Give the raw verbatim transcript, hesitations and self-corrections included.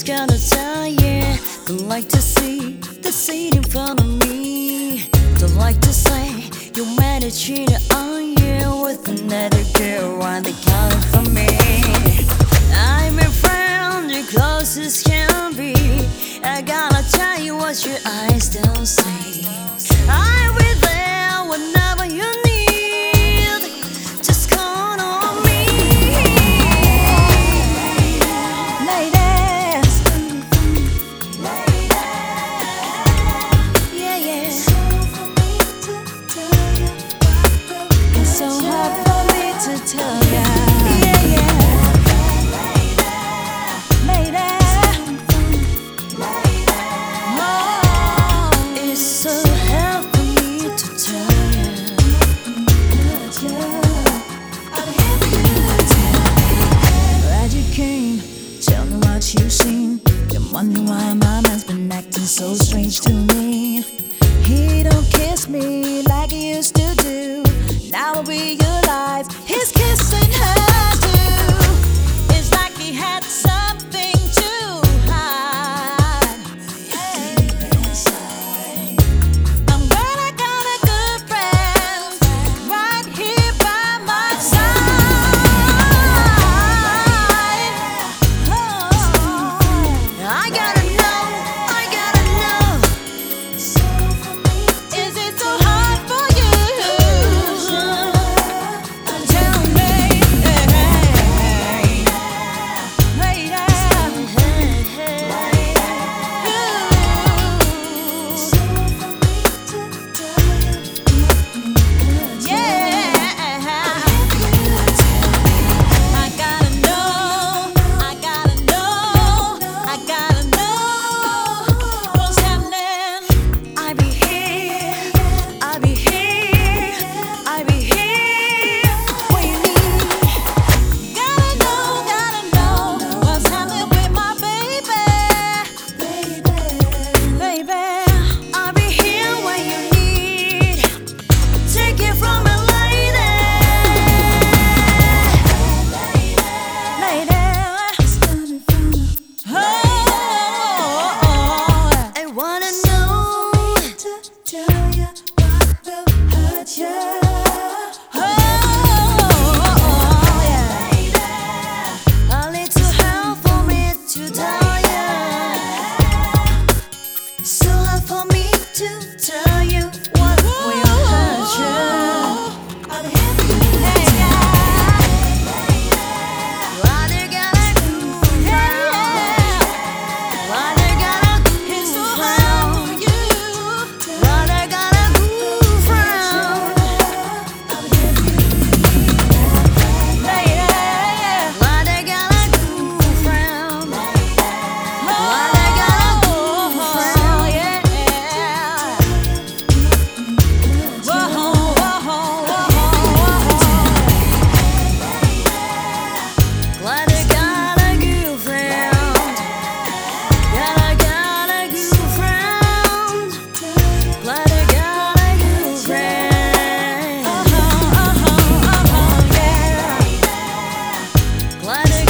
just gonna tell you, don't like to see the scene in front of me. Don't like to say you might have cheated on you with another girl while they calling for me. I'm a friend, the closest can be. I gotta tell you what your eyes don't see. I'll be there whenever you need. Just call on me, ladies. Yeah, yeah. It's so hard for me to tell ya. Yeah, yeah. You've seen, you're wondering why my man's been acting so strange to me. He don't kiss me like he used to do. Now I realize he's kissing her too. It's like he had something to hide. Deep inside, I'm glad I got a good friend right here by my side. I gotta know, I gotta know. Is it so hard for you? Tell me, hey, lady. Yeah, I gotta know, I gotta know, I gotta know what's happening. I be here, I be here, I be here when you need. Gotta know, gotta know what's happening with my baby, baby. I'll be here when you need. Take it from me, lady, lady. Oh, I wanna know. Tell you what will hurt you. Oh, yeah. A little help for me to tell you. So hard for me to tell you what will hurt you. I'm here for you. Hey, yeah. What they gotta do now? What they gotta do? It's so hard for you. What they gotta do from? I'm here for you, lady. What they gotta do from? What they gotta do from? Yeah. Whoa, whoa, whoa, whoa. Glad I got a good friend. Glad I got a good friend. Glad I got a good friend. Uh-huh, uh-huh, uh-huh, yeah. Glad I